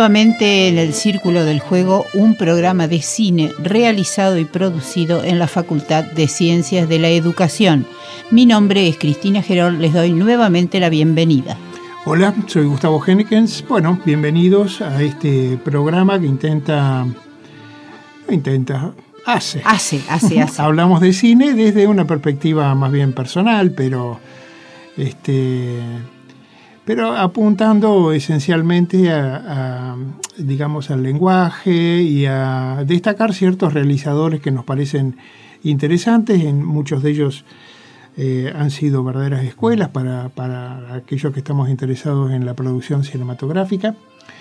nuevamente en el Círculo del Juego, un programa de cine realizado y producido en la Facultad de Ciencias de la Educación. Mi nombre es Cristina Gerol, les doy nuevamente la bienvenida. Hola, soy Gustavo Henekens. Bueno, bienvenidos a este programa que hace. Hablamos de cine desde una perspectiva más bien personal, pero apuntando esencialmente digamos, al lenguaje y a destacar ciertos realizadores que nos parecen interesantes. Muchos de ellos han sido verdaderas escuelas para aquellos que estamos interesados en la producción cinematográfica.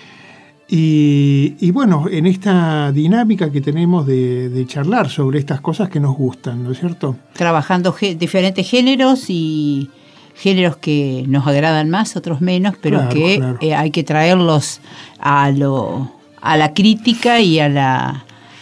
Y bueno, en esta dinámica que tenemos de charlar sobre estas cosas que nos gustan, ¿no es cierto? Trabajando diferentes géneros y géneros que nos agradan más, otros menos, pero claro. Hay que traerlos a la crítica y a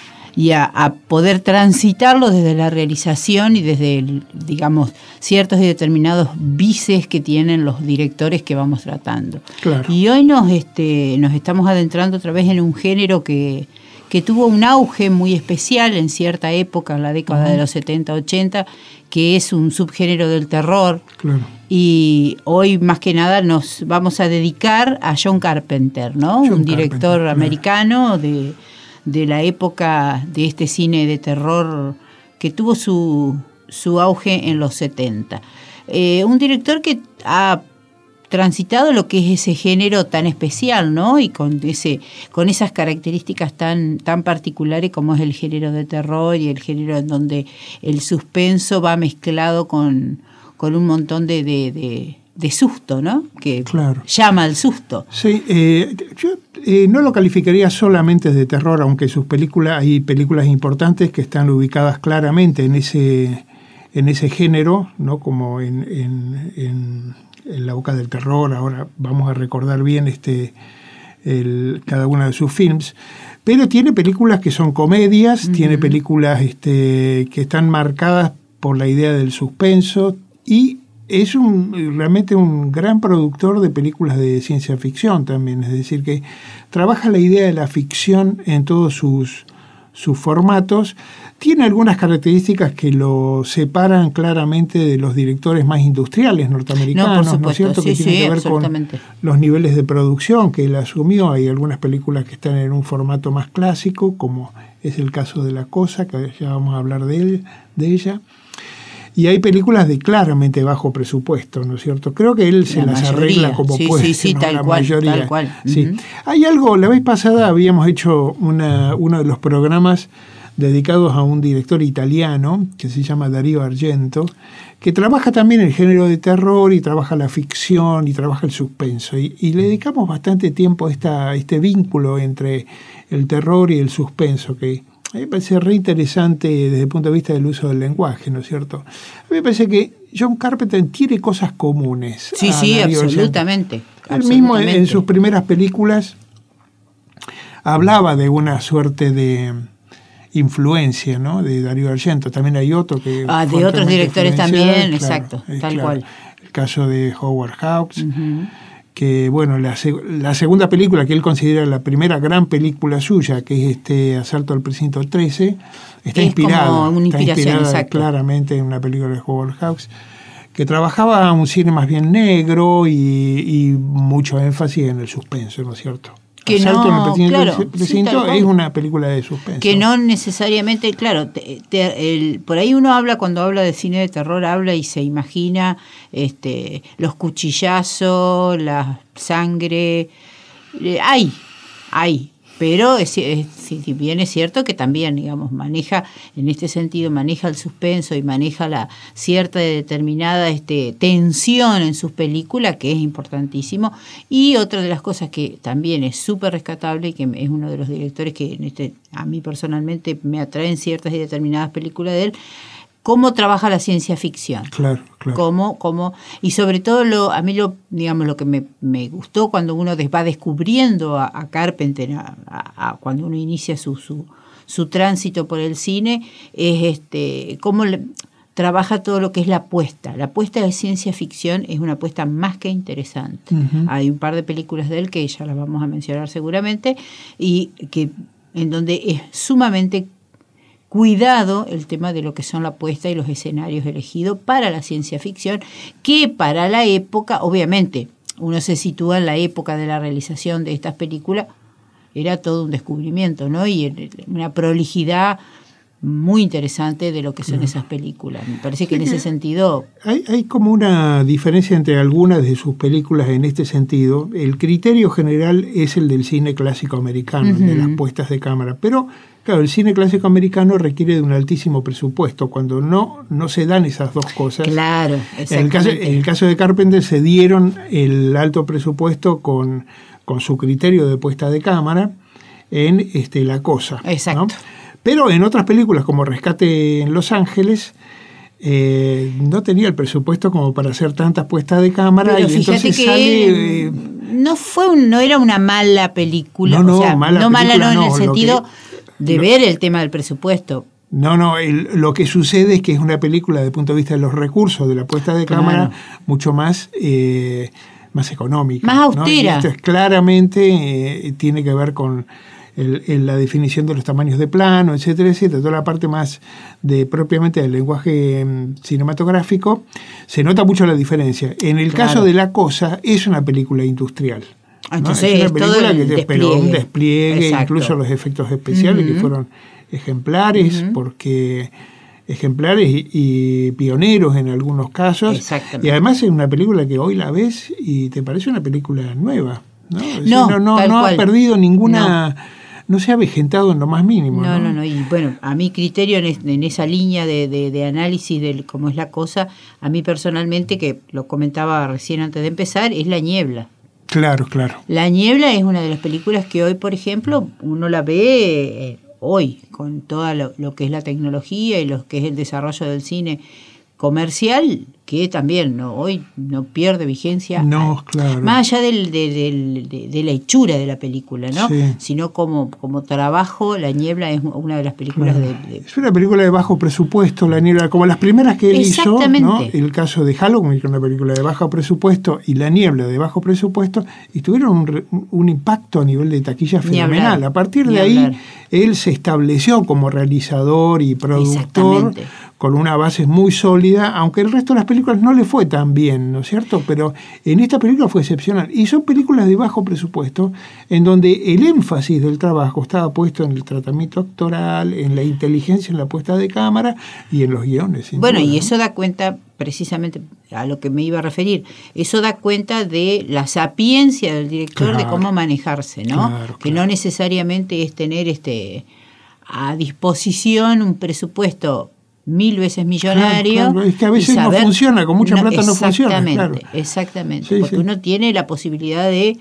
poder transitarlos desde la realización y desde, digamos, ciertos y determinados vices que tienen los directores que vamos tratando. Claro. Y hoy nos estamos adentrando otra vez en un género que tuvo un auge muy especial en cierta época, en la década de los 70-80, que es un subgénero del terror. Claro. Y hoy, más que nada, nos vamos a dedicar a John Carpenter, ¿no? Un director americano de la época de este cine de terror que tuvo su auge en los 70. Un director que ha transitado lo que es ese género tan especial, ¿no? Y con esas características tan particulares como es el género de terror y el género en donde el suspenso va mezclado con un montón de susto, ¿no? Que claro. Llama al susto. Sí, yo no lo calificaría solamente de terror, aunque hay películas importantes que están ubicadas claramente en ese género, ¿no? Como en La Boca del Terror. Ahora vamos a recordar bien cada uno de sus films. Pero tiene películas que son comedias, tiene películas que están marcadas por la idea del suspenso, y es realmente un gran productor de películas de ciencia ficción también. Es decir, que trabaja la idea de la ficción en todos sus formatos. Tiene algunas características que lo separan claramente de los directores más industriales norteamericanos, ¿no es cierto? Que tiene que ver con los niveles de producción que él asumió. Hay algunas películas que están en un formato más clásico, como es el caso de La Cosa, que ya vamos a hablar de ella. Y hay películas de claramente bajo presupuesto, ¿no es cierto? Creo que él se las arregla como puede. Sí, ¿no? Tal cual. Sí. Hay algo, la vez pasada habíamos hecho uno de los programas dedicados a un director italiano que se llama Dario Argento, que trabaja también el género de terror y trabaja la ficción y trabaja el suspenso. Y le dedicamos bastante tiempo a este vínculo entre el terror y el suspenso, que a mí me parece re interesante desde el punto de vista del uso del lenguaje, ¿no es cierto? A mí me parece que John Carpenter tiene cosas comunes. Sí, absolutamente. Él mismo en sus primeras películas hablaba de una suerte de influencia, ¿no? De Dario Argento. También hay otro que... de otros directores también, claro, exacto, tal cual. El caso de Howard Hawks, que bueno, la segunda película que él considera la primera gran película suya, que es Asalto al Precinto 13, está inspirada claramente en una película de Howard Hawks, que trabajaba un cine más bien negro y mucho énfasis en el suspenso, ¿no es cierto? Que Asalto al Precinto es una película de suspenso. Que no necesariamente, claro, por ahí uno cuando habla de cine de terror, habla y se imagina los cuchillazos, la sangre. Hay. Pero si bien es cierto que también, digamos, maneja el suspenso y maneja la cierta determinada tensión en sus películas, que es importantísimo. Y otra de las cosas que también es súper rescatable y que es uno de los directores que a mí personalmente me atraen ciertas y determinadas películas de él, cómo trabaja la ciencia ficción. Claro. Cómo, y sobre todo a mí lo que me gustó cuando uno va descubriendo a Carpenter, cuando uno inicia su tránsito por el cine, es cómo trabaja todo lo que es la apuesta. La apuesta de ciencia ficción es una apuesta más que interesante. Uh-huh. Hay un par de películas de él que ya las vamos a mencionar seguramente, y que en donde es sumamente cuidado el tema de lo que son la apuesta y los escenarios elegidos para la ciencia ficción, que para la época, obviamente, uno se sitúa en la época de la realización de estas películas, era todo un descubrimiento, ¿no? Y una prolijidad muy interesante de lo que son esas películas. Me parece que en ese sentido... Hay como una diferencia entre algunas de sus películas en este sentido. El criterio general es el del cine clásico americano, uh-huh, de las puestas de cámara. Pero, claro, el cine clásico americano requiere de un altísimo presupuesto, cuando no se dan esas dos cosas. Claro, exactamente. En el caso de Carpenter se dieron el alto presupuesto con su criterio de puesta de cámara en La Cosa. Exacto. ¿no? Pero en otras películas, como Rescate en Los Ángeles, no tenía el presupuesto como para hacer tantas puestas de cámara. Pero y entonces sale... no era una mala película. No, o sea, mala no película, mala no en el sentido de ver el tema del presupuesto. No, lo que sucede es que es una película desde el punto de vista de los recursos de la puesta de cámara mucho más económica. Más austera. ¿no? Y esto es claramente tiene que ver con la definición de los tamaños de plano, etcétera, etcétera. Toda la parte más propiamente del lenguaje cinematográfico, se nota mucho la diferencia. En el caso de La Cosa, es una película industrial. Entonces, ¿no? Es una película todo que pero un despliegue, exacto, incluso los efectos especiales, uh-huh, que fueron ejemplares, uh-huh, porque ejemplares y pioneros en algunos casos. Exactamente. Y además es una película que hoy la ves y te parece una película nueva. No ha perdido ninguna... No se ha avejentado en lo más mínimo. No. Y bueno, a mi criterio en esa línea de análisis de cómo es La Cosa, a mí personalmente, que lo comentaba recién antes de empezar, es La Niebla. Claro. La Niebla es una de las películas que hoy, por ejemplo, uno la ve hoy, con todo lo que es la tecnología y lo que es el desarrollo del cine comercial, que también hoy no pierde vigencia. No, claro. Más allá de la hechura de la película, ¿no? Sí. Sino como trabajo, La Niebla es una de las películas Es una película de bajo presupuesto, La Niebla, como las primeras que él hizo, ¿no? El caso de Halloween, que es una película de bajo presupuesto, y La Niebla de bajo presupuesto, y tuvieron un impacto a nivel de taquilla fenomenal. A partir de ahí, él se estableció como realizador y productor con una base muy sólida, aunque el resto de las películas no le fue tan bien, ¿no es cierto? Pero en esta película fue excepcional. Y son películas de bajo presupuesto, en donde el énfasis del trabajo estaba puesto en el tratamiento actoral, en la inteligencia en la puesta de cámara y en los guiones. Bueno, duda, y eso da cuenta, precisamente a lo que me iba a referir, eso da cuenta de la sapiencia del director, de cómo manejarse, ¿no? Que no necesariamente es tener a disposición un presupuesto 1000 veces millonario. Claro. Es que a veces no funciona, con mucha plata no funciona. Exactamente, sí, porque uno tiene la posibilidad de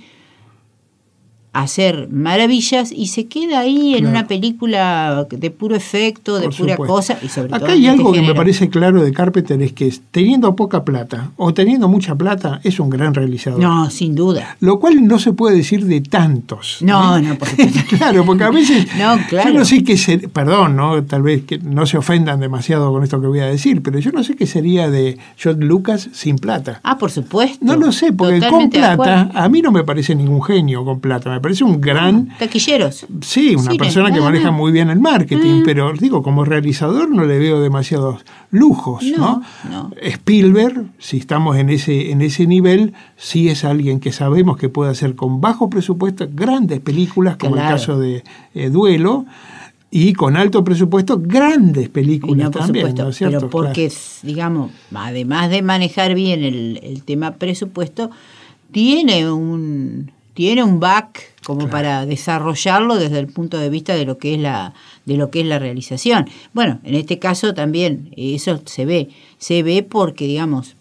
hacer maravillas y se queda ahí en una película de puro efecto, de pura cosa. Y sobre acá todo hay algo que me parece claro de Carpenter, es que teniendo poca plata o teniendo mucha plata es un gran realizador. No, sin duda. Lo cual no se puede decir de tantos. No, por supuesto. Claro, porque a veces yo no sé qué sería, perdón, ¿no? Tal vez que no se ofendan demasiado con esto que voy a decir, pero yo no sé qué sería de George Lucas sin plata. Por supuesto. No lo sé, porque totalmente con plata, a mí no me parece ningún genio con plata, me parece un gran... Taquilleros. Sí, una persona que maneja muy bien el marketing, pero digo, como realizador no le veo demasiados lujos, ¿no? Spielberg, si estamos en ese nivel, sí es alguien que sabemos que puede hacer con bajo presupuesto grandes películas, como el caso de Duelo, y con alto presupuesto grandes películas también, supuesto, ¿no es cierto? Pero porque, digamos, además de manejar bien el tema presupuesto, tiene un back como para desarrollarlo desde el punto de vista de lo que es la realización. Bueno, en este caso también eso se ve porque, digamos,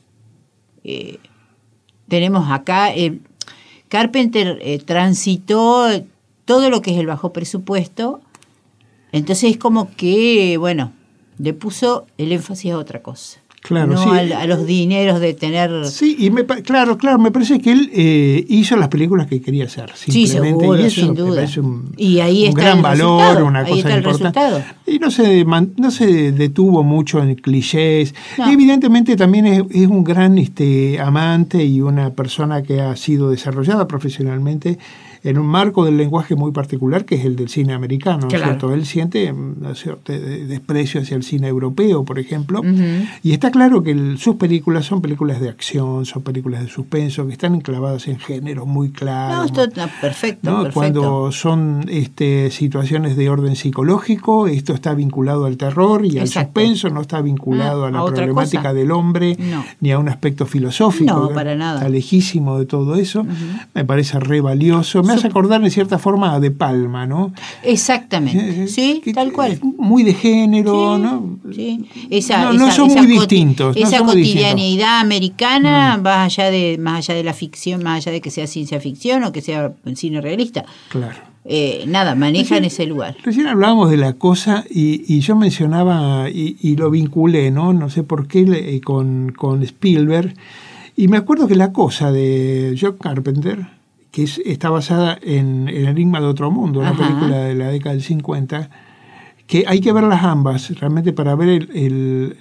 tenemos acá Carpenter transitó todo lo que es el bajo presupuesto, entonces es como que, bueno, le puso el énfasis a otra cosa. Claro, no sí. a los dineros de tener... Sí, y claro, me parece que él hizo las películas que quería hacer. Sí, seguro, y eso sin duda. Me parece y ahí un está gran el valor, resultado. una ahí cosa está el importante. Resultado. Y no se detuvo mucho en clichés. No. Y evidentemente también es un gran amante y una persona que ha sido desarrollada profesionalmente en un marco del lenguaje muy particular, que es el del cine americano, ¿no es cierto? Él siente un cierto desprecio hacia el cine europeo, por ejemplo, y está claro que sus películas son películas de acción, son películas de suspenso, que están enclavadas en géneros muy claros. No, esto perfecto, ¿no? perfecto. Cuando son situaciones de orden psicológico, esto está vinculado al terror y al suspenso, no está vinculado a la problemática del hombre, ni a un aspecto filosófico. No, para nada. Está lejísimo de todo eso. Me parece re valioso. Me hace acordar en cierta forma a De Palma, ¿no? Exactamente, sí, tal cual. Muy de género, sí, ¿no? Sí. No son muy distintos. Esa no cotidianidad americana, más allá de la ficción, más allá de que sea ciencia ficción o que sea cine realista. Claro. Manejan ese lugar. Recién hablábamos de La Cosa y yo mencionaba y lo vinculé, no sé por qué, con Spielberg. Y me acuerdo que La Cosa de John Carpenter, que está basada en El Enigma de Otro Mundo, una película de la década del 50, que hay que verlas ambas realmente para ver el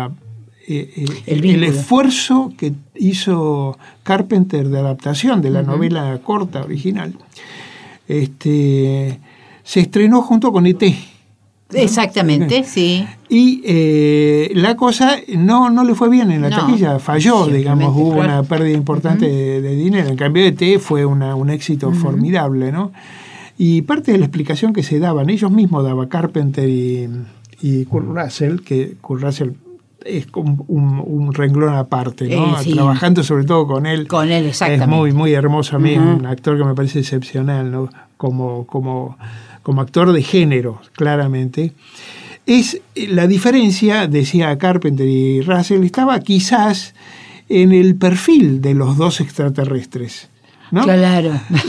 esfuerzo que hizo Carpenter de adaptación de la novela corta original. Se estrenó junto con E.T. Exactamente, sí. Y La Cosa no le fue bien en la taquilla, falló, digamos, hubo una pérdida importante de dinero. En cambio, E.T. fue un éxito formidable, ¿no? Y parte de la explicación que se daban, ellos mismos daban Carpenter y Kurt Russell, que Kurt Russell es como un renglón aparte, ¿no? Sí. Trabajando sobre todo con él. Con él, exactamente. Es muy, muy hermoso a mí, un actor que me parece excepcional, ¿no? Como actor de género, claramente. Es la diferencia, decía Carpenter y Russell, estaba quizás en el perfil de los dos extraterrestres, ¿no? Claro.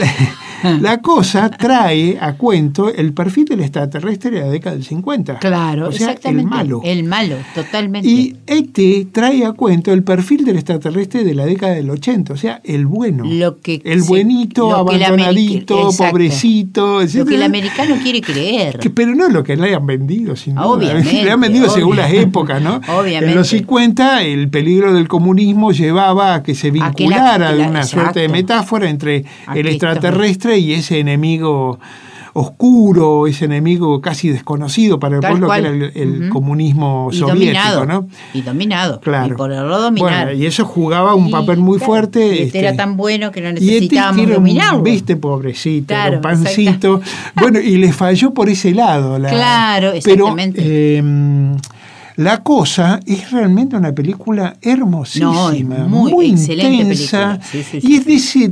La Cosa trae a cuento el perfil del extraterrestre de la década del 50. Claro, o sea, exactamente. El malo, totalmente. Y E.T. trae a cuento el perfil del extraterrestre de la década del 80, o sea, el bueno. El buenito, abandonadito, pobrecito, etc. Lo que el americano quiere creer. Pero no lo que le hayan vendido, sin duda. Obviamente, le han vendido según las épocas, ¿no? Obviamente. En los 50, el peligro del comunismo llevaba a que se vinculara de una suerte de metáfora entre el extraterrestre y ese enemigo oscuro, ese enemigo casi desconocido para el pueblo, que era el comunismo soviético, ¿no? Y dominado. Claro. Y por el lado dominar. Bueno, y eso jugaba un papel muy fuerte. Y era tan bueno que no necesitábamos dominarlo. Viste, pobrecito, claro, un pancito. Bueno, y le falló por ese lado. Claro, exactamente. Pero, La Cosa es realmente una película hermosísima, muy intensa, y es de ese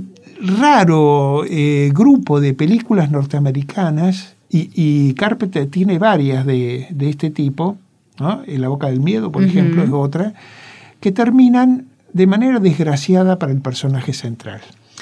raro grupo de películas norteamericanas, y Carpenter tiene varias de este tipo, ¿no? En La Boca del Miedo, por ejemplo, es otra, que terminan de manera desgraciada para el personaje central.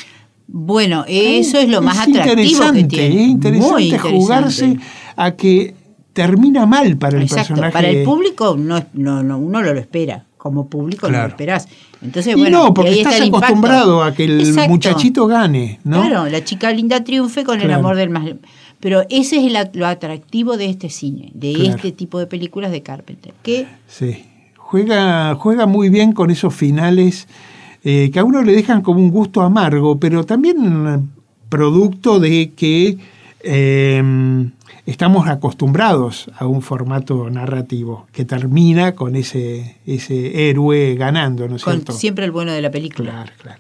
Bueno, eso es lo más atractivo que tiene. Es interesante jugarse a que termina mal para el personaje. Para el público uno no lo espera. Como público no lo esperás. Entonces, y no, porque estás acostumbrado a que el muchachito gane, ¿no? Claro, la chica linda triunfe con el amor del más... Pero ese es lo atractivo de este cine, de este tipo de películas de Carpenter. Sí, juega muy bien con esos finales que a uno le dejan como un gusto amargo, pero también producto de que estamos acostumbrados a un formato narrativo que termina con ese héroe ganando, ¿no es cierto? Con siempre el bueno de la película. Claro.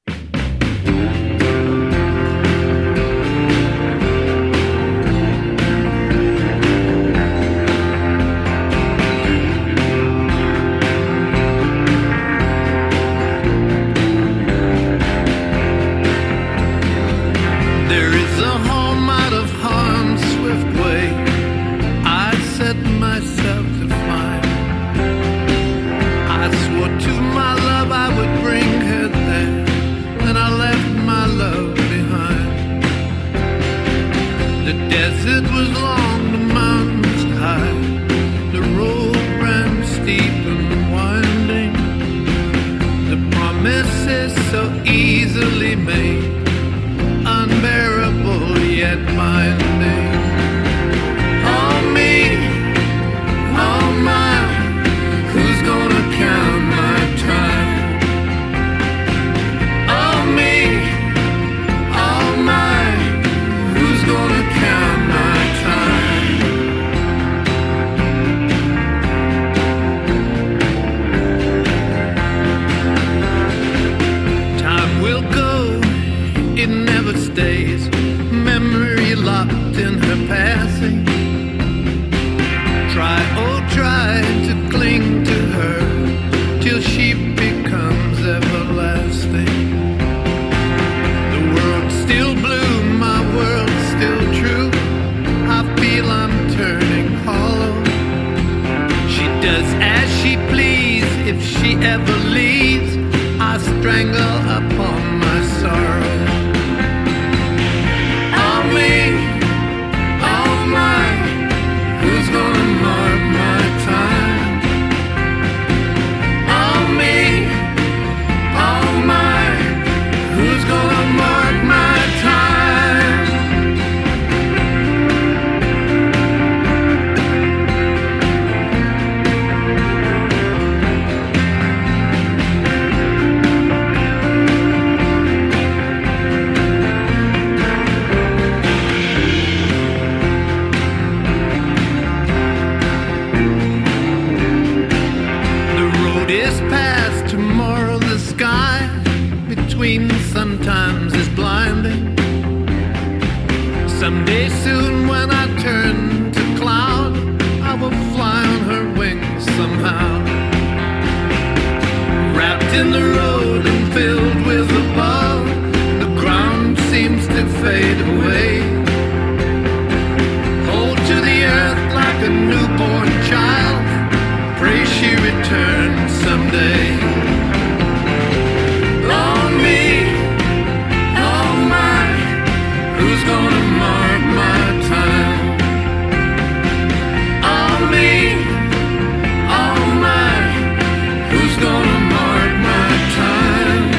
Myself to find. I swore to my love I would bring her there. ever leaves, I strangle upon my sorrow. Oh me, oh my, who's gonna mark my time? Oh me, oh my, who's gonna mark my time? Sometimes is blinding. Someday soon when I turn to cloud, I will fly on her wings somehow. Wrapped in the road and filled with above, the ground seems to fade away. Hold to the earth like a newborn child, pray she returns someday. Who's gonna mark my time? Oh me, oh my, who's gonna mark my time?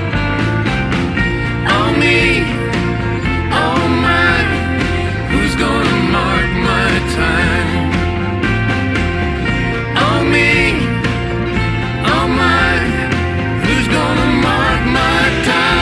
Oh me, oh my, who's gonna mark my time? Oh me, oh my, who's gonna mark my time?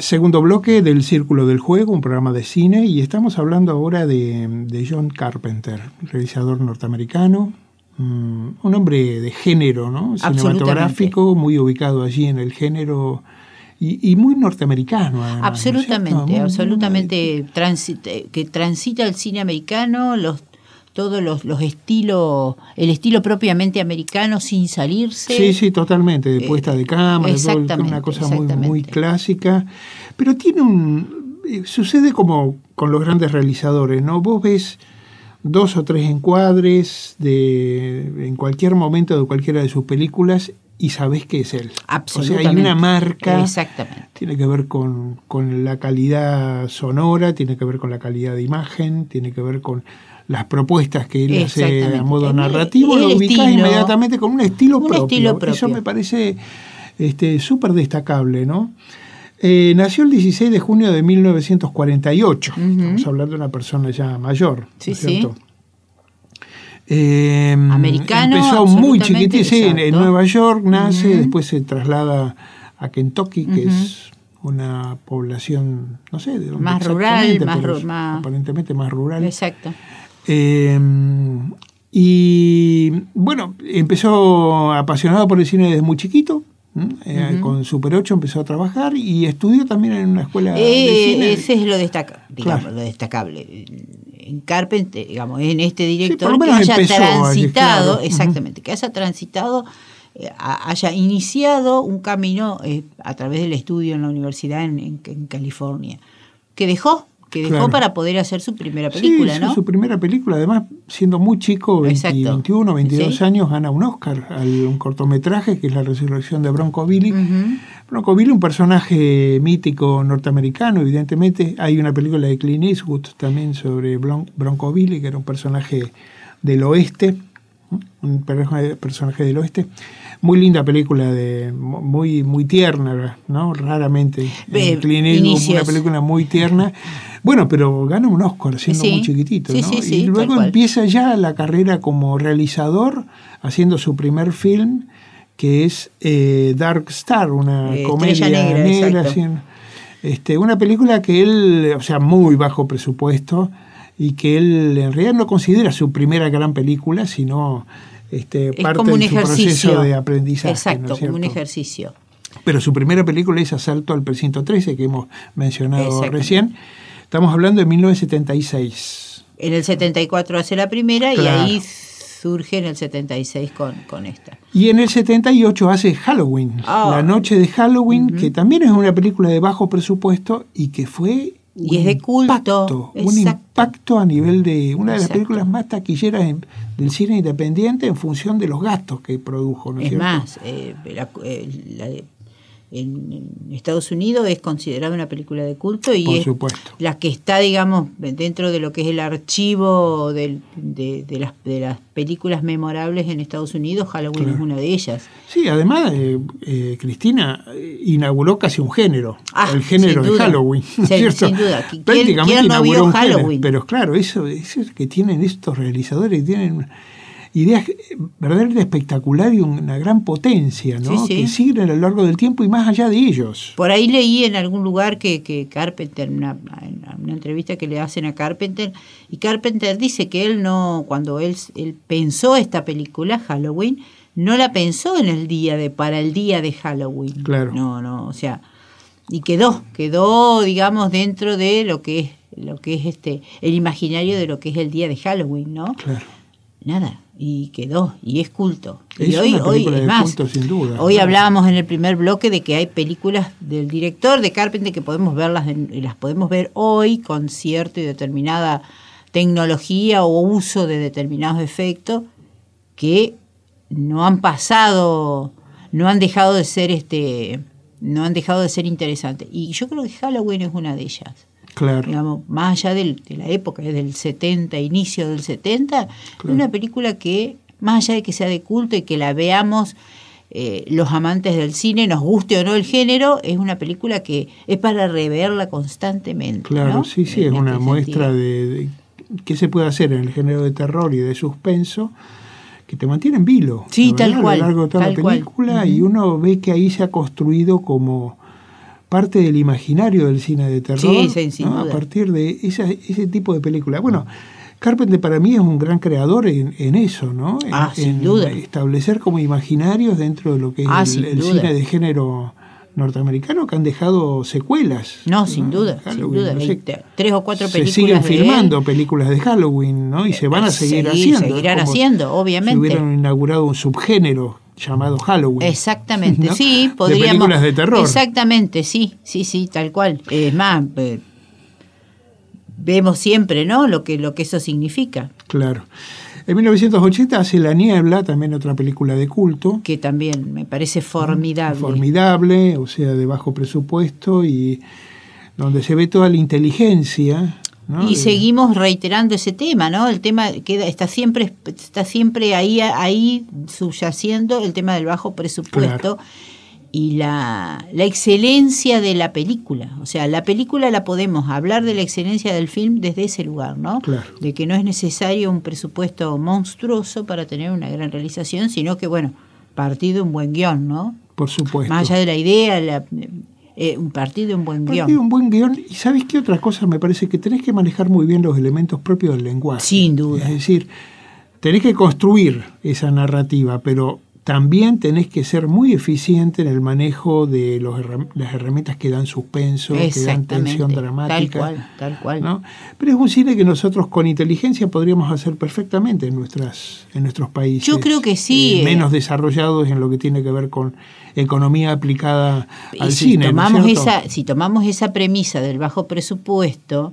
Segundo bloque del Círculo del Juego, un programa de cine, y estamos hablando ahora de John Carpenter, realizador norteamericano, un hombre de género, ¿no? Cinematográfico, muy ubicado allí en el género y muy norteamericano. Además, absolutamente, ¿no? absolutamente que transita el cine americano, todos los estilos, el estilo propiamente americano sin salirse. Sí, totalmente, de puesta de cámara, todo, una cosa muy clásica. Pero sucede como con los grandes realizadores, ¿no? Vos ves 2 o 3 encuadres en cualquier momento de cualquiera de sus películas y sabés que es él. Absolutamente. O sea, hay una marca. Exactamente. Tiene que ver con la calidad sonora, tiene que ver con la calidad de imagen, tiene que ver con las propuestas que él hace a modo narrativo. Lo ubicás inmediatamente con un estilo propio. Eso me parece súper destacable, ¿no? Nació el 16 de junio de 1948. Estamos hablando de una persona ya mayor, ¿no es cierto? Americano. Empezó muy chiquitito, en Nueva York nace, después se traslada a Kentucky, que es una población, no sé de dónde más rural, aparentemente más rural. Exacto. Y bueno, empezó apasionado por el cine desde muy chiquito. Con Super 8 empezó a trabajar y estudió también en una escuela de cine. Ese es lo destacable. En Carpenter, digamos, en este director que haya transitado, exactamente, que haya transitado, haya iniciado un camino a través del estudio en la universidad en California, que dejó para poder hacer su primera película, ¿no? Su primera película, además, siendo muy chico, 21, 22 años, gana un Oscar a un cortometraje que es La resurrección de Bronco Billy. Bronco Billy, un personaje mítico norteamericano, evidentemente. Hay una película de Clint Eastwood también sobre Bronco Billy, que era un personaje del oeste, personaje del oeste. Muy linda película, muy tierna, ¿no? Raramente Clint Eastwood, una película muy tierna. Bueno, pero gana un Oscar siendo muy chiquitito, ¿no? Y luego empieza ya la carrera como realizador, haciendo su primer film, que es Dark Star, una comedia negra una película que él, o sea, muy bajo presupuesto, y que él en realidad no considera su primera gran película, sino parte de su proceso de aprendizaje. Exacto, como un ejercicio. Pero su primera película es Asalto al Precinto 13, que hemos mencionado recién. Estamos hablando de 1976. En el 74 hace la primera, y ahí surge en el 76 con esta. Y en el 78 hace Halloween, La Noche de Halloween, que también es una película de bajo presupuesto y que fue es de culto. Un impacto a nivel de una de las películas más taquilleras del cine independiente en función de los gastos que produjo, ¿no es cierto? Más, en Estados Unidos es considerada una película de culto y es la que está, digamos, dentro de lo que es el archivo de las películas memorables en Estados Unidos. Halloween es una de ellas. Sí, además Cristina inauguró casi un género, el género de Halloween, ¿cierto? Sin duda. ¿Quién no vio Halloween? Pero claro, eso que tienen estos realizadores, tienen ideas verdaderamente especulares y una gran potencia, ¿no? Que siguen a lo largo del tiempo y más allá de ellos. Por ahí leí en algún lugar que Carpenter, en una entrevista que le hacen a Carpenter, y Carpenter dice que cuando él pensó esta película, Halloween, no la pensó para el día de Halloween. Claro. No, o sea, y quedó, digamos, dentro de lo que es el imaginario de lo que es el día de Halloween, ¿no? Claro. Nada, y quedó, y es culto. Es una película de culto, sin duda. Hoy hablábamos en el primer bloque de que hay películas del director de Carpenter que podemos verlas, las podemos ver hoy con cierta y determinada tecnología o uso de determinados efectos que no han pasado, no han dejado de ser interesantes. Y yo creo que Halloween es una de ellas. Claro. Digamos, más allá de la época, del 70, inicio del 70, es una película que, más allá de que sea de culto y que la veamos los amantes del cine, nos guste o no el género, es una película que es para reverla constantemente. Claro, ¿no? sí, es una muestra de qué se puede hacer en el género de terror y de suspenso, que te mantiene en vilo. Sí, tal cual. A lo largo de toda la película, y uno ve que ahí se ha construido como parte del imaginario del cine de terror, sí, sin ¿no? duda. A partir de ese tipo de películas. Bueno, Carpenter para mí es un gran creador en eso, ¿no? Sin duda. Establecer como imaginarios dentro de lo que es el cine de género norteamericano, que han dejado secuelas. No, sin duda, sin duda. No sé, 3 o 4 películas. Se siguen filmando películas de Halloween, ¿no? Y se van a seguir haciendo. Seguirán haciendo, obviamente. Si hubieran inaugurado un subgénero llamado Halloween. Exactamente, ¿no? Sí, podríamos. De películas de terror. Exactamente, sí, tal cual. Es más, vemos siempre, ¿no? Lo que eso significa. Claro. En 1980 hace La Niebla, también otra película de culto. Que también me parece formidable. Formidable, o sea, de bajo presupuesto y donde se ve toda la inteligencia, ¿no? Y seguimos reiterando ese tema, ¿no? El tema está siempre ahí subyaciendo el tema del bajo presupuesto. Claro. Y la excelencia de la película. O sea, la película la podemos hablar de la excelencia del film desde ese lugar, ¿no? Claro. De que no es necesario un presupuesto monstruoso para tener una gran realización, sino que, bueno, partir de un buen guión, ¿no? Por supuesto. Más allá de la idea, un partir de un buen guión. Un buen guión. ¿Y sabes qué otra cosa? Me parece que tenés que manejar muy bien los elementos propios del lenguaje. Sin duda. Es decir, tenés que construir esa narrativa, pero también tenés que ser muy eficiente en el manejo de las herramientas que dan suspenso, que dan tensión dramática. Tal cual. ¿No? Pero es un cine que nosotros con inteligencia podríamos hacer perfectamente en nuestros países. Yo creo que sí. Menos desarrollados en lo que tiene que ver con economía aplicada al cine. Si tomamos esa premisa del bajo presupuesto,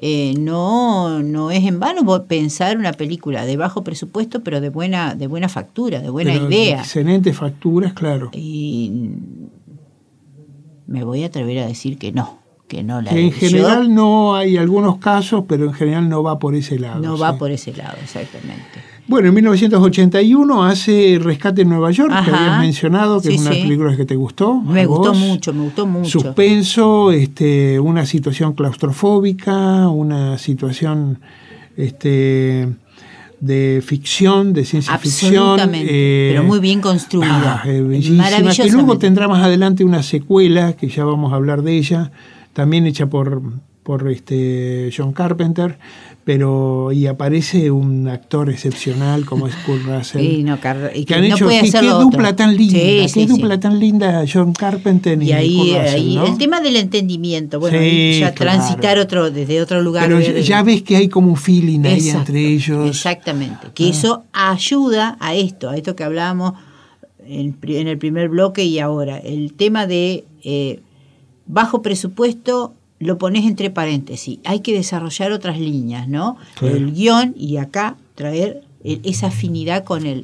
no es en vano pensar una película de bajo presupuesto, pero de buena factura, de buena idea. Excelentes facturas, claro. Y me voy a atrever a decir que no la que en general no hay algunos casos, pero en general no va por ese lado. No va por ese lado, exactamente. Bueno, en 1981 hace Rescate en Nueva York, que habías mencionado, que es una película que te gustó. Me gustó mucho. Suspenso, una situación claustrofóbica, una situación de ficción, de ciencia ficción. Pero muy bien construida. Maravillosa. Que luego tendrá más adelante una secuela, que ya vamos a hablar de ella, también hecha por John Carpenter, y aparece un actor excepcional como es Kurt Russell. Que han hecho qué dupla tan linda, dupla tan linda John Carpenter y ahí, Kurt Russell, ¿no? El tema del entendimiento, transitar desde otro lugar. Pero ya ves que hay como un feeling ahí entre ellos. Exactamente, que eso ayuda a esto que hablábamos en el primer bloque y ahora. El tema de bajo presupuesto lo pones entre paréntesis. Hay que desarrollar otras líneas, ¿no? Claro. El guión y acá traer esa afinidad con el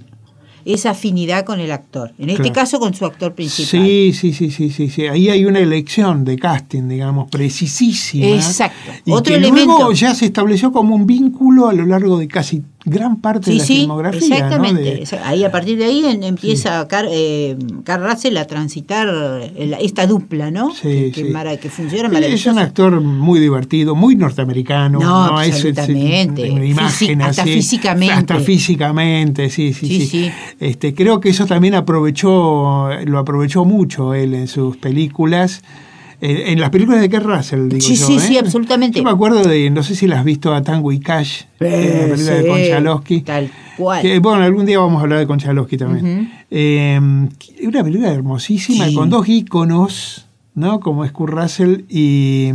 actor. En este caso con su actor principal. Sí. Ahí hay una elección de casting, digamos, precisísima. Exacto. Y otro que elemento. Luego ya se estableció como un vínculo a lo largo de casi gran parte de la filmografía. Exactamente. ¿No? Ahí, a partir de ahí empieza Carl Russell a transitar esta dupla, ¿no? Que funciona maravilloso. Es un actor muy divertido, muy norteamericano. No, absolutamente. Una imagen hasta físicamente. Hasta físicamente, sí. Creo que eso también lo aprovechó mucho él en sus películas. En las películas de Kurt Russell, digo yo. Sí, absolutamente. Yo me acuerdo no sé si las has visto, a Tango y Cash, la película de Konchalovsky. Tal cual. Que, algún día vamos a hablar de Konchalovsky también. Una película hermosísima, con dos íconos, ¿no? Como es Kurt Russell y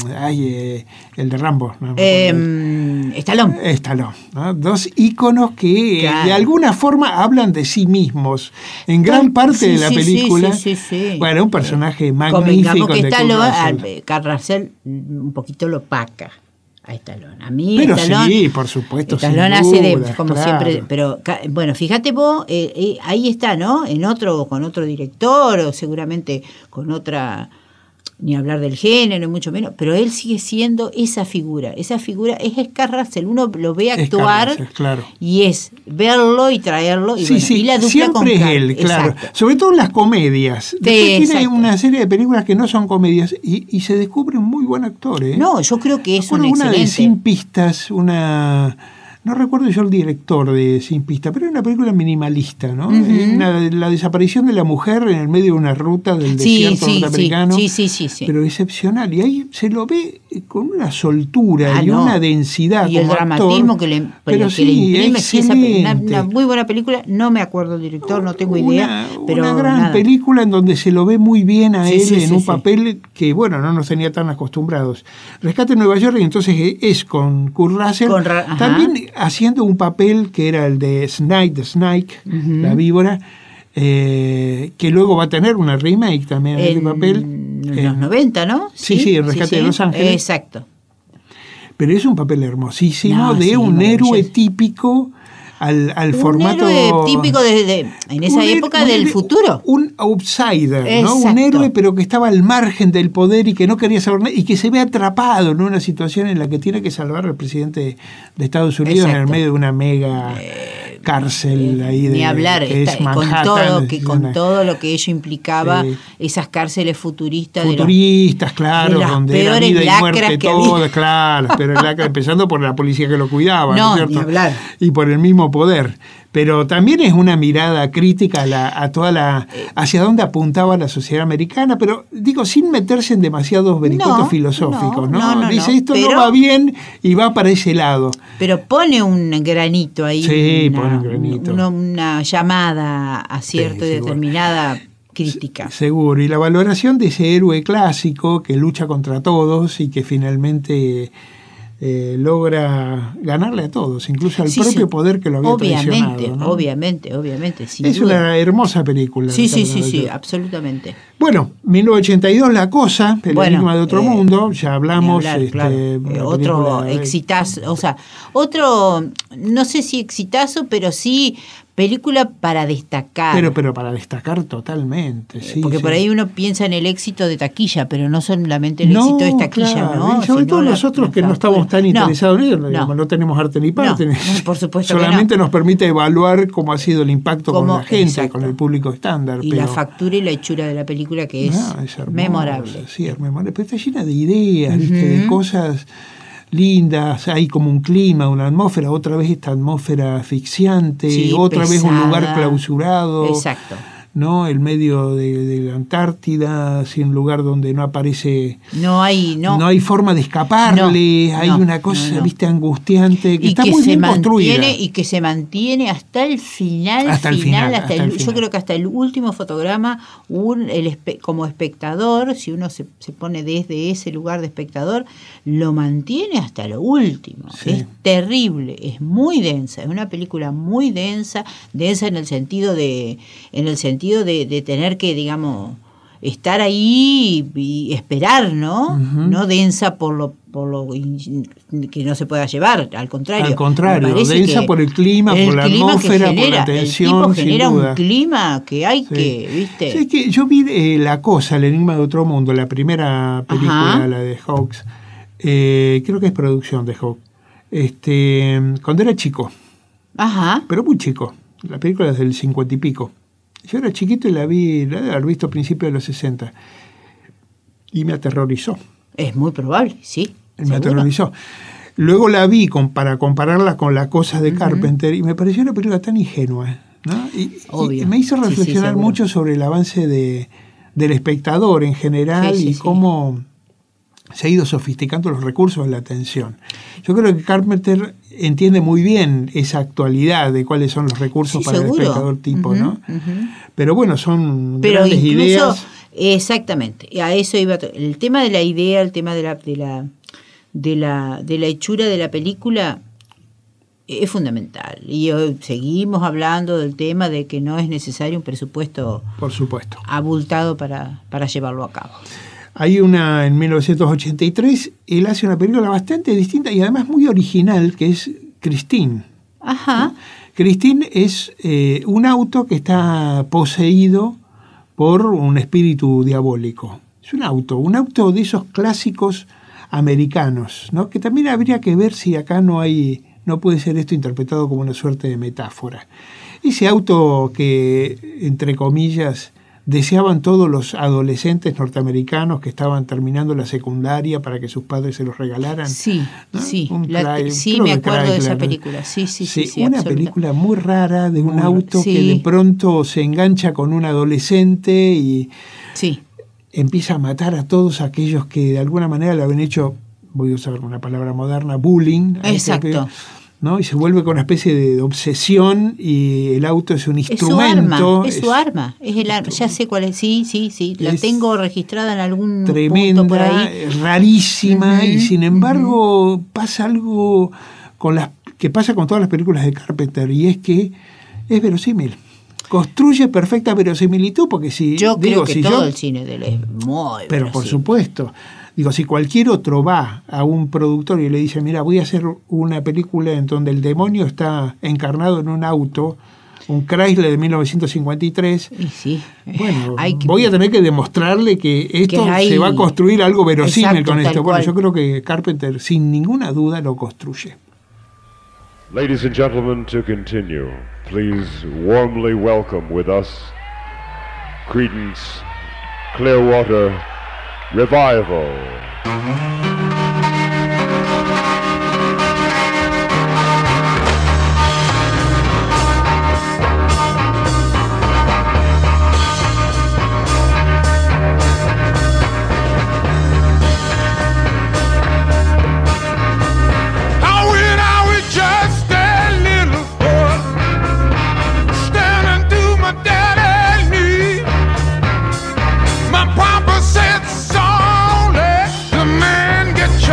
el de Rambo. Stallone, ¿no? Dos íconos que de alguna forma hablan de sí mismos en gran parte de la película. Sí. Bueno, un personaje magnífico. Que Kurt Russell un poquito lo opaca a Stallone. A mí pero Stallone, sí, por supuesto. Stallone hace como siempre, pero bueno, fíjate vos, ahí está, ¿no? Con otro director o seguramente con otra, ni hablar del género, mucho menos, pero él sigue siendo esa figura. Esa figura es Kurt Russell. Uno lo ve actuar Russell, claro. Y es verlo y traerlo. Y la dupla siempre es él, claro. Exacto. Sobre todo en las comedias. Después tiene una serie de películas que no son comedias y se descubre un muy buen actor. No, yo creo que es una excelente. de Sin pistas, no recuerdo yo el director de Sin Pista, pero es una película minimalista, ¿no? La desaparición de la mujer en el medio de una ruta del desierto norteamericano, sí. Pero excepcional. Y ahí se lo ve con una soltura y una densidad. Y el dramatismo que le imprime. Sí, una muy buena película. No me acuerdo el director, no tengo idea. Pero una gran película en donde se lo ve muy bien a él en un papel que, bueno, no nos tenía tan acostumbrados. Rescate en Nueva York, y entonces es con Kurt Russell. También haciendo un papel que era el de Snake, la víbora, que luego va a tener una remake también de ese papel. En los 90, ¿no? Sí, el Rescate de Los Ángeles. Exacto. Pero es un papel hermosísimo de un héroe típico al formato... Un héroe típico en esa época del futuro. Un outsider, ¿no? Un héroe pero que estaba al margen del poder y que no quería saber nada y que se ve atrapado en una situación en la que tiene que salvar al presidente de Estados Unidos en el medio de una mega cárcel ahí ni hablar, que es Manhattan, con todo lo que ello implicaba, esas cárceles futuristas, claro, donde era vida y muerte todo, claro, pero empezando por la policía que lo cuidaba, ¿no es cierto? Ni hablar. Y por el mismo poder. Pero también es una mirada crítica a toda hacia dónde apuntaba la sociedad americana, pero digo, sin meterse en demasiados vericuetos filosóficos, ¿no? Dice, esto no va bien y va para ese lado. Pero pone un granito ahí. Sí, pone un granito. Una llamada a cierta determinada crítica. Seguro. Y la valoración de ese héroe clásico que lucha contra todos y que finalmente... logra ganarle a todos, incluso al propio poder que lo había traicionado, ¿no? Obviamente. Es una hermosa película. Sí, absolutamente. Bueno, 1982, La Cosa, el enigma de otro mundo, ya hablamos. Otro exitazo, otro, no sé si exitazo, pero sí película para destacar. Pero para destacar totalmente, sí. Porque por ahí uno piensa en el éxito de taquilla, pero no solamente el éxito de taquilla, ¿no? Y sobre todo nosotros que no estamos tan interesados en ello, no tenemos arte ni parte. No, por supuesto. Solamente nos permite evaluar cómo ha sido el impacto con la gente, con el público estándar. Y la factura y la hechura de la película que es memorable. Sí, es memorable. Pero está llena de ideas, de cosas lindas, hay como un clima, una atmósfera, otra vez esta atmósfera asfixiante, otra vez un lugar clausurado. Exacto. ¿No? El medio de la Antártida, sin lugar donde no aparece... No hay forma de escaparle, hay una cosa, viste, angustiante, que está muy bien construida. Y que se mantiene hasta el final. Yo creo que hasta el último fotograma, como espectador, si uno se pone desde ese lugar de espectador, lo mantiene hasta lo último. Sí. Es terrible, es muy densa, es una película muy densa en el sentido de tener que, digamos, estar ahí y esperar, ¿no? No densa por lo que no se pueda llevar, al contrario. Densa por el clima, por la atmósfera, por la tensión. El tipo genera un clima que hay que, ¿viste? Sí, es que yo vi La Cosa, el enigma de otro mundo, la primera película, la de Hawks, creo que es producción de Hawks, cuando era chico. Pero muy chico. La película es del 50 y pico. Yo era chiquito y la haber visto a principios de los 60. Y me aterrorizó. Es muy probable, sí. Me aterrorizó. Luego la vi para compararla con La Cosa de Carpenter y me pareció una película tan ingenua, ¿no? Y me hizo reflexionar mucho sobre el avance del espectador en general y cómo se ha ido sofisticando los recursos de la atención. Yo creo que Carpenter entiende muy bien esa actualidad de cuáles son los recursos para el espectador tipo, ¿no? Pero bueno, son grandes ideas. Exactamente, a eso iba. El tema de la idea, el tema de la hechura de la película es fundamental. Y hoy seguimos hablando del tema de que no es necesario un presupuesto, por supuesto, abultado para llevarlo a cabo. Hay una en 1983, él hace una película bastante distinta y además muy original, que es Christine. Ajá. Christine es un auto que está poseído por un espíritu diabólico. Es un auto de esos clásicos americanos, ¿no? Que también habría que ver si acá no puede ser esto interpretado como una suerte de metáfora. Ese auto que, entre comillas, deseaban todos los adolescentes norteamericanos que estaban terminando la secundaria para que sus padres se los regalaran. Sí, ¿no? sí. Sí, me acuerdo de esa película. Sí, una película muy rara de un auto que de pronto se engancha con un adolescente y empieza a matar a todos aquellos que de alguna manera le habían hecho, voy a usar una palabra moderna, bullying. Exacto. ¿No? Y se vuelve con una especie de obsesión y el auto es un instrumento. Es su arma. Ya sé cuál es. Sí. La tengo registrada en algún tremenda, punto por ahí. Rarísima, y sin embargo pasa algo que pasa con todas las películas de Carpenter, y es que es verosímil. Construye perfecta verosimilitud, porque yo creo que todo el cine de él es muy pero verosímil. Por supuesto. Digo, si cualquier otro va a un productor y le dice, mira, voy a hacer una película en donde el demonio está encarnado en un auto, un Chrysler de 1953, bueno, voy a tener que demostrarle que esto se va a construir algo verosímil con esto. Bueno, yo creo que Carpenter, sin ninguna duda, lo construye. Ladies and gentlemen, to continue, please warmly welcome with us Creedence Clearwater Revival. Get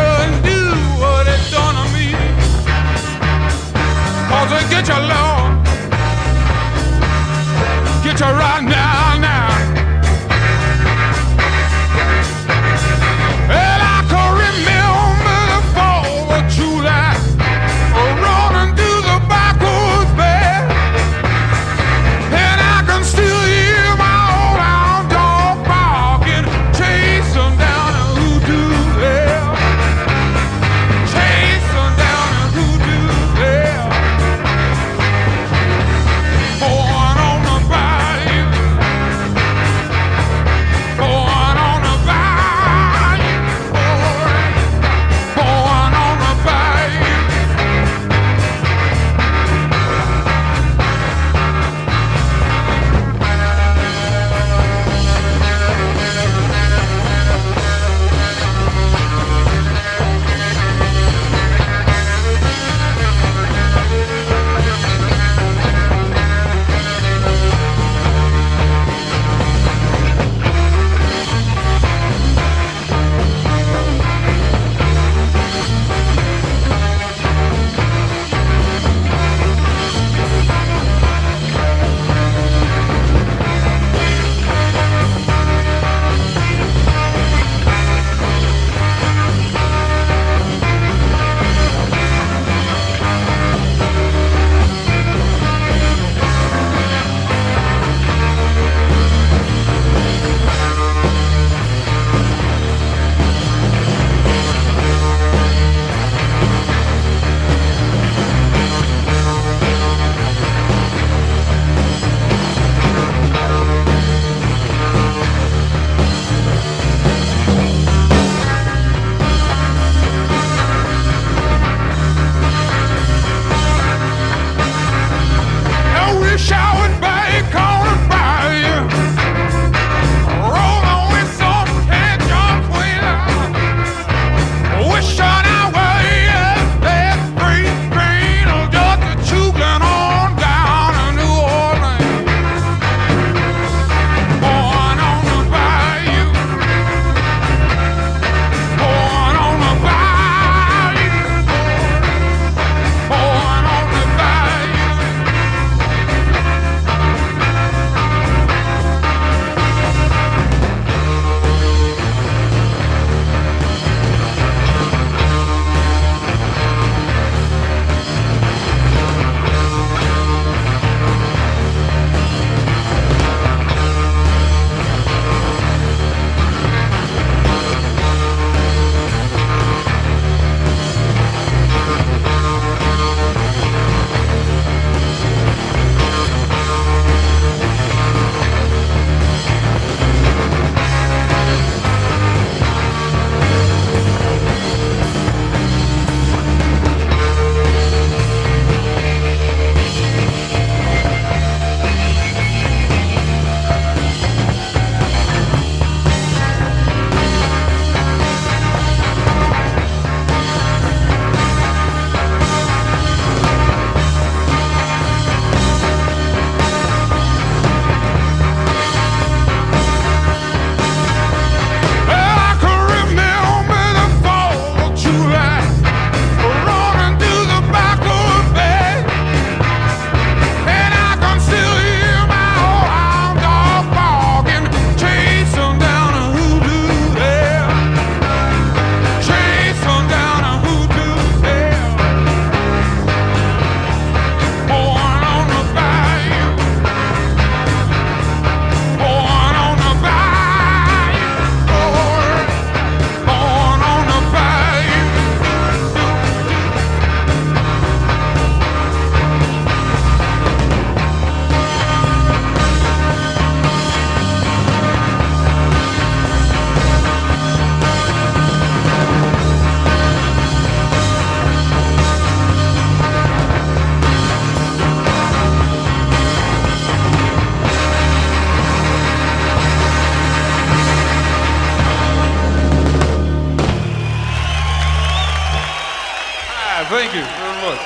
right, thank you very much.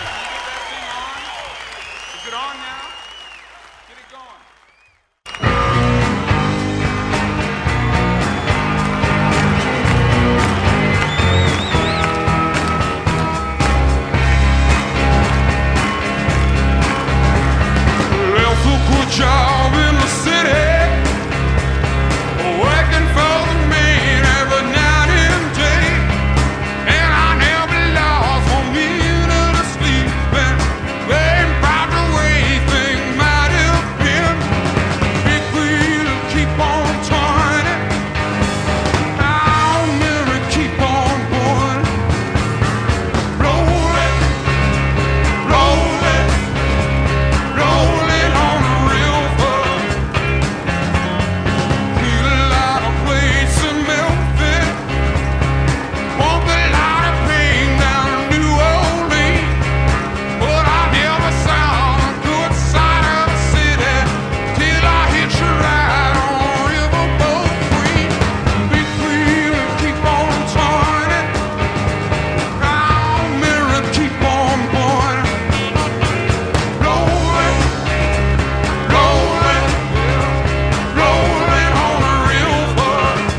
Is it on now? Get it going. Left a good job in the city, working for the man every night and day, and I never lost 1 minute of sleep, and thinking about the way things might have been. Big wheel keep on turning, our mirror keep on going, rolling, rolling, rolling on the river. Feel like a place in Memphis, want a lot of pain down in New Orleans, but I never saw the good side of the city till I hit you right on Riverboat Queen. Big wheel keep on turning, our mirror keep on going, rolling, rolling, rolling on the river.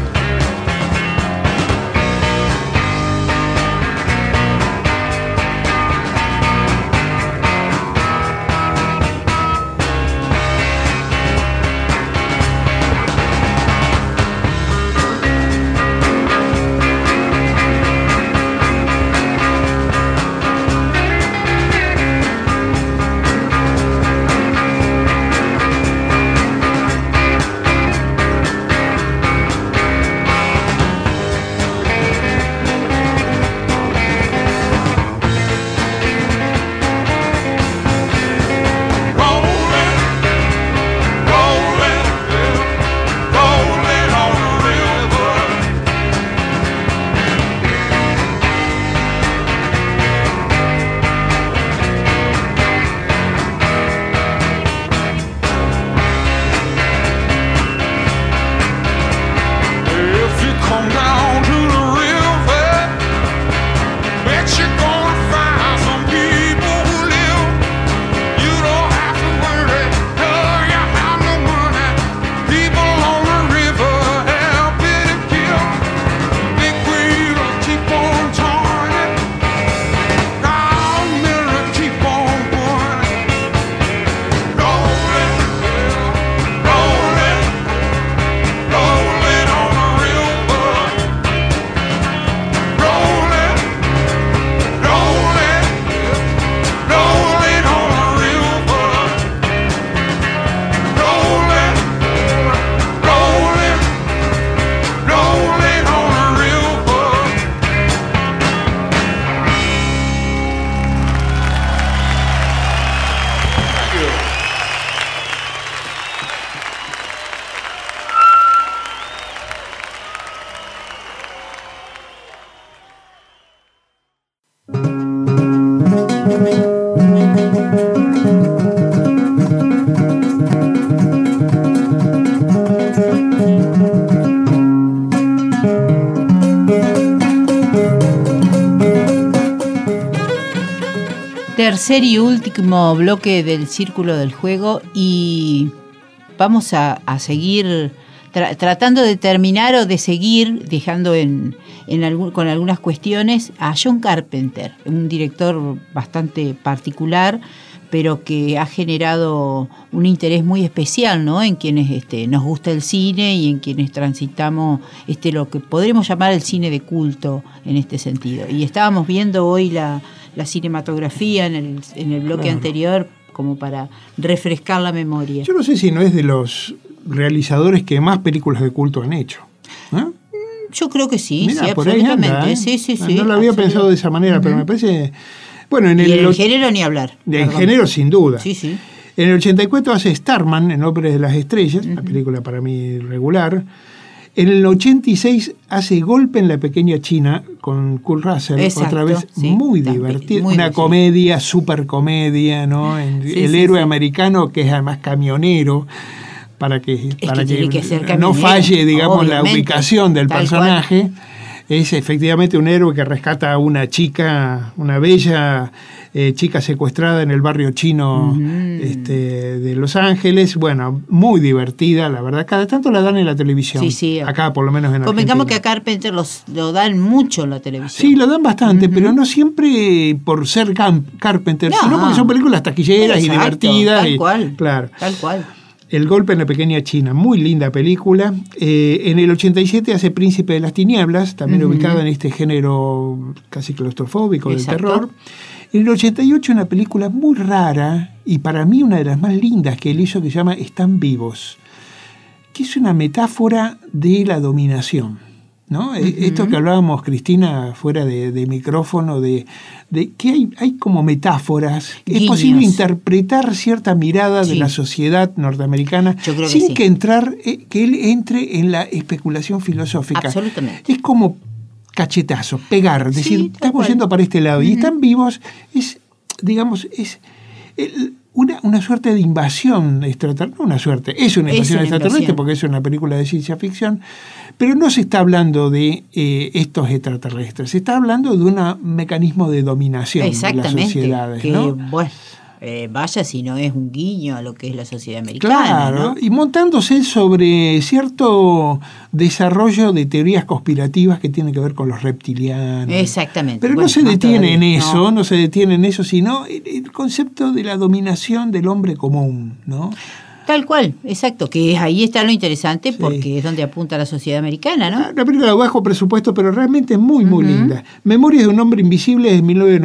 Rolling, rolling, rolling on the river. If you come down to the river, bet you're gonna find some people who live. You don't have to worry, 'cause you have no money. People on the river happy to kill. Big wheel keep on turning, our mirror keep on going, rolling, rolling, rolling on the river, rolling, rolling, rolling on the river, rolling, rolling, rolling on the river. Thank you. Tercer y último bloque del Círculo del Juego, y vamos a seguir tratando de terminar o de seguir dejando con algunas cuestiones a John Carpenter, un director bastante particular, pero que ha generado un interés muy especial, ¿no?, en quienes nos gusta el cine y en quienes transitamos lo que podremos llamar el cine de culto en este sentido. Y estábamos viendo hoy la cinematografía en el bloque anterior, como para refrescar la memoria. Yo no sé si no es de los realizadores que más películas de culto han hecho, ¿eh? Yo creo que sí. Mirá, sí, por ahí absolutamente. anda, ¿eh? Sí, no lo había pensado de esa manera, pero me parece... Bueno, en el género ni hablar. En género sin duda. Sí, sí. En el 84 hace Starman, en Óperas de las Estrellas, una película para mí regular. En el 86 hace Golpe en la Pequeña China con Kurt Russell, exacto, otra vez sí, muy también, divertida, muy una divertida. comedia, super comedia, ¿no? El héroe americano, que es además camionero, para que tiene que ser no camionero, falle, digamos, obviamente, la ubicación del tal personaje. Es efectivamente un héroe que rescata a una chica, una bella chica secuestrada en el barrio chino de Los Ángeles. Bueno, muy divertida, la verdad. Cada tanto la dan en la televisión. Sí. Acá, por lo menos en Argentina. Convengamos que a Carpenter lo dan mucho en la televisión. Sí, lo dan bastante, pero no siempre por ser Carpenter, sino porque son películas taquilleras y divertidas. Tal cual. Claro. Tal cual. El golpe en la pequeña China, muy linda película. En el 87 hace Príncipe de las Tinieblas, también ubicada en este género casi claustrofóbico del terror. En el 88 una película muy rara y para mí una de las más lindas que él hizo, que se llama Están vivos, que es una metáfora de la dominación, ¿no? Esto que hablábamos, Cristina, fuera de micrófono, de que hay como metáforas. Guiños. Es posible interpretar cierta mirada de la sociedad norteamericana sin que él entre en la especulación filosófica. Absolutamente. Es como cachetazo, pegar, decir, estamos yendo para este lado y están vivos, es una suerte de invasión extraterrestre, no una suerte, es una invasión extraterrestre porque es una película de ciencia ficción, pero no se está hablando de estos extraterrestres, se está hablando de un mecanismo de dominación de las sociedades. ¿No? Bueno, vaya si no es un guiño a lo que es la sociedad americana. Claro, ¿no? Y montándose sobre cierto desarrollo de teorías conspirativas que tienen que ver con los reptilianos. Exactamente. Pero no se detiene en eso, no se detiene en eso, sino el concepto de la dominación del hombre común, ¿no? Tal cual, exacto, que ahí está lo interesante porque es donde apunta la sociedad americana, ¿no? Una película de bajo presupuesto, pero realmente muy, muy linda. Memorias de un hombre invisible de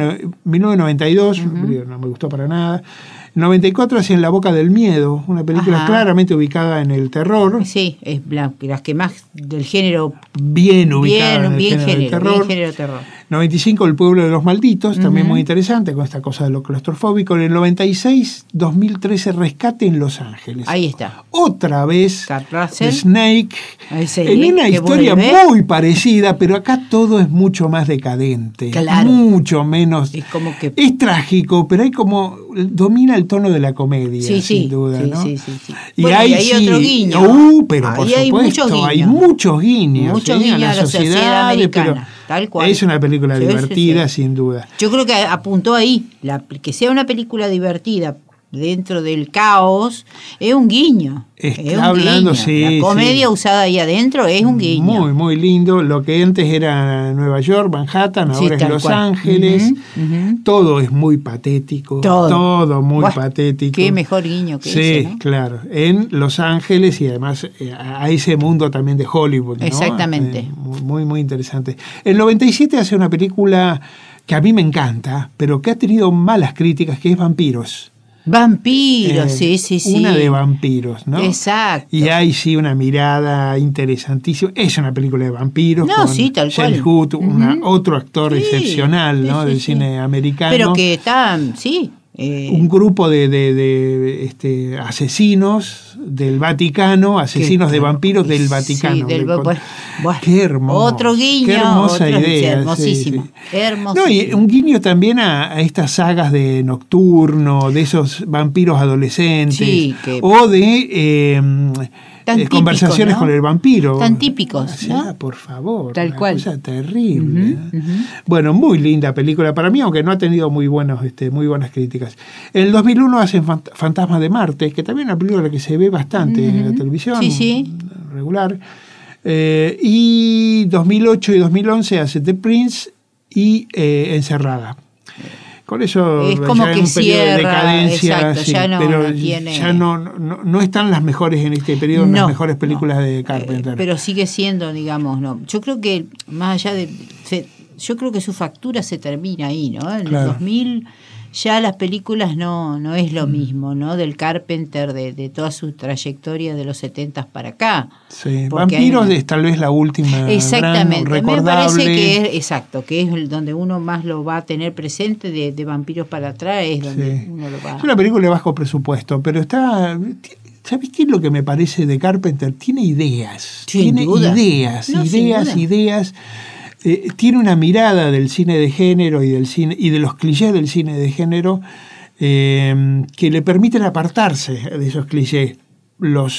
1992, no me gustó para nada. 94 hacia En la boca del miedo, una película claramente ubicada en el terror. Sí, es las que más del género... Bien ubicada en el género terror. 95 El pueblo de los malditos, también muy interesante con esta cosa de lo claustrofóbico. En el 96, 2013 Rescate en Los Ángeles. Ahí está. Otra vez Russell, Snake, en una historia muy parecida, pero acá todo es mucho más decadente. Claro. Mucho menos. Es como que... Es trágico, pero hay como... domina el tono de la comedia, sin duda, ¿no? Sí. Y bueno, hay otro guiño. Pero por hay supuesto, hay muchos guiños. Muchos guiños a la sociedad americana. Tal cual. Es una película divertida, sin duda. Yo creo que apuntó ahí, que sea una película divertida dentro del caos, es un guiño. Está hablando, la comedia usada ahí adentro es un guiño. Muy, muy lindo. Lo que antes era Nueva York, Manhattan, ahora es Los Ángeles. Todo es muy patético. Todo muy patético. Qué mejor guiño que ese, ¿no? Sí, claro. En Los Ángeles y además a ese mundo también de Hollywood, ¿no? Exactamente. Muy, muy interesante. El 97 hace una película que a mí me encanta, pero que ha tenido malas críticas, que es Vampiros. Vampiros, sí. Una de vampiros, ¿no? Exacto. Y hay una mirada interesantísima. Es una película de vampiros. No, sí, tal cual. Shelley Hood, otro actor excepcional, ¿no? Del cine americano. Pero que está, un grupo de asesinos del Vaticano, asesinos de vampiros del Vaticano. Qué hermoso. Otro guiño. Qué hermosa idea. Hermosísimo. Hermosísimo. No, y un guiño también a estas sagas de Nocturno, de esos vampiros adolescentes. O de conversaciones con el vampiro. Tan típicos, ¿no? Por favor. Tal cual. Cosa terrible. Bueno, muy linda película para mí, aunque no ha tenido muy buenas críticas. En el 2001 hacen Fantasma de Marte, que también es una película que se ve bastante en la televisión. Regular. Y 2008 y 2011 hace The Prince y Encerrada. Con eso es como ya que en un periodo de decadencia, exacto, pero tiene... ya no están las mejores en este periodo, las mejores películas de Carpenter. Pero sigue siendo, digamos, yo creo que más allá yo creo que su factura se termina ahí, ¿no? En el 2000 ya las películas no es lo mismo, ¿no? Del Carpenter, de toda su trayectoria de los 70 para acá. Sí, Vampiros es tal vez la última. Exactamente, gran, recordable. me parece que es donde uno más lo va a tener presente de Vampiros para atrás, es donde uno lo va. Es una película de bajo presupuesto, pero está... ¿Sabes qué es lo que me parece de Carpenter? Tiene ideas. Tiene ideas. Tiene una mirada del cine de género y de los clichés del cine de género que le permiten apartarse de esos clichés. Los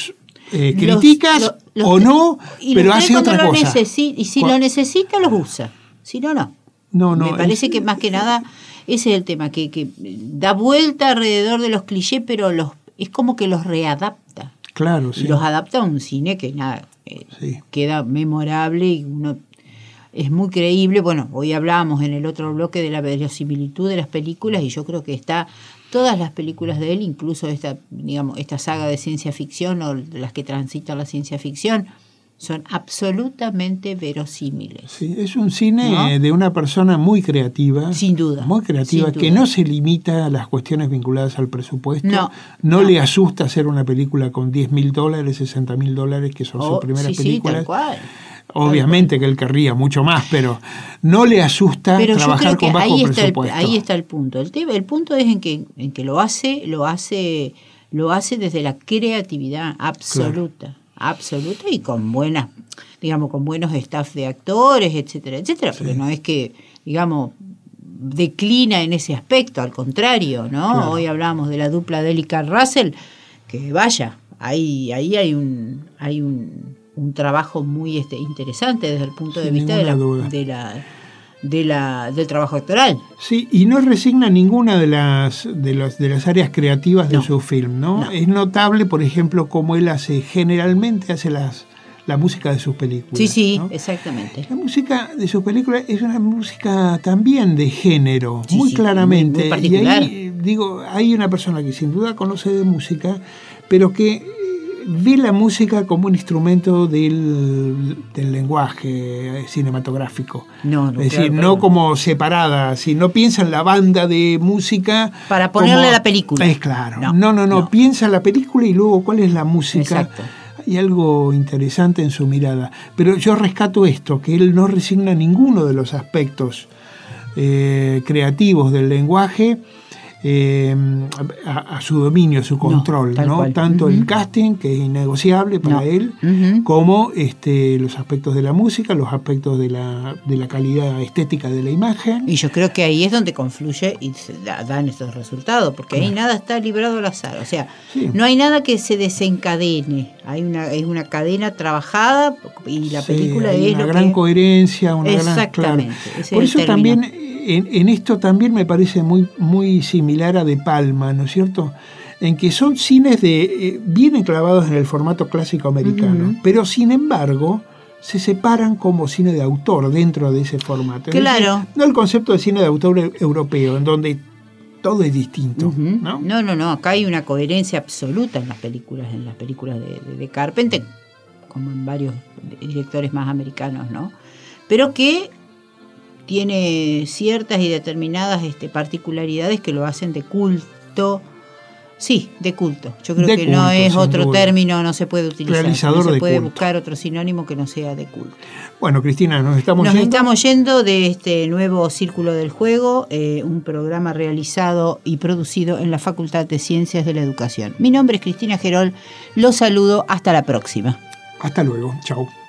críticas o no, pero hace otra cosa. Y si lo necesita, los usa. Si no, no. No, Me parece que más que nada ese es el tema, que da vuelta alrededor de los clichés, pero es como que los readapta. Claro, sí. Y los adapta a un cine que queda memorable y uno es muy creíble. Bueno, hoy hablábamos en el otro bloque de la verosimilitud de las películas y yo creo que todas las películas de él, incluso esta saga de ciencia ficción o las que transitan la ciencia ficción, son absolutamente verosímiles. Sí, es un cine de una persona muy creativa. Sin duda. Muy creativa, sin duda. Que no se limita a las cuestiones vinculadas al presupuesto. No. Le asusta hacer una película con $10,000, $60,000, que son sus primeras películas. Tal cual. Obviamente que él querría mucho más, pero no le asusta trabajar con bajo presupuesto. Ahí está el punto. El punto es en que lo hace desde la creatividad absoluta. Claro. Absoluta y con buenos staff de actores, etcétera, etcétera, porque no es que, declina en ese aspecto, al contrario, ¿no? Claro. Hoy hablamos de la dupla de Eli Carl Russell, que ahí hay un trabajo muy interesante desde el punto de vista del trabajo actoral. Sí, y no resigna ninguna de las áreas creativas de su film, ¿no? Es notable, por ejemplo, cómo él generalmente hace la música de sus películas. Sí, ¿no? Exactamente. La música de sus películas es una música también de género, muy claramente. Muy particular. Y ahí, hay una persona que sin duda conoce de música, pero que ve la música como un instrumento del lenguaje cinematográfico. Es decir, no como separada, sino piensa en la banda de música para ponerle la película. Es claro. No. Piensa en la película y luego cuál es la música. Exacto. Hay algo interesante en su mirada. Pero yo rescato esto, que él no resigna ninguno de los aspectos creativos del lenguaje a su dominio, a su control, ¿no? Tanto el casting, que es innegociable para él, como los aspectos de la música, los aspectos de la calidad estética de la imagen. Y yo creo que ahí es donde confluye y se dan estos resultados, porque ahí nada está librado al azar, o sea, no hay nada que se desencadene, es una cadena trabajada y la película es una gran coherencia, exactamente, gran, claro. Por eso también en esto también me parece muy, muy similar a De Palma, ¿no es cierto? En que son cines bien enclavados en el formato clásico americano, pero sin embargo se separan como cine de autor dentro de ese formato. Claro. Es decir, no el concepto de cine de autor europeo, en donde todo es distinto, ¿no? No, acá hay una coherencia absoluta en las películas de Carpenter, como en varios directores más americanos, ¿no? Pero que tiene ciertas y determinadas particularidades que lo hacen de culto. Sí, de culto. Yo creo que no es otro término, no se puede utilizar. No se puede buscar otro sinónimo que no sea de culto. Bueno, Cristina, nos estamos yendo de este nuevo Círculo del Juego, un programa realizado y producido en la Facultad de Ciencias de la Educación. Mi nombre es Cristina Gerol, los saludo, hasta la próxima. Hasta luego, chao.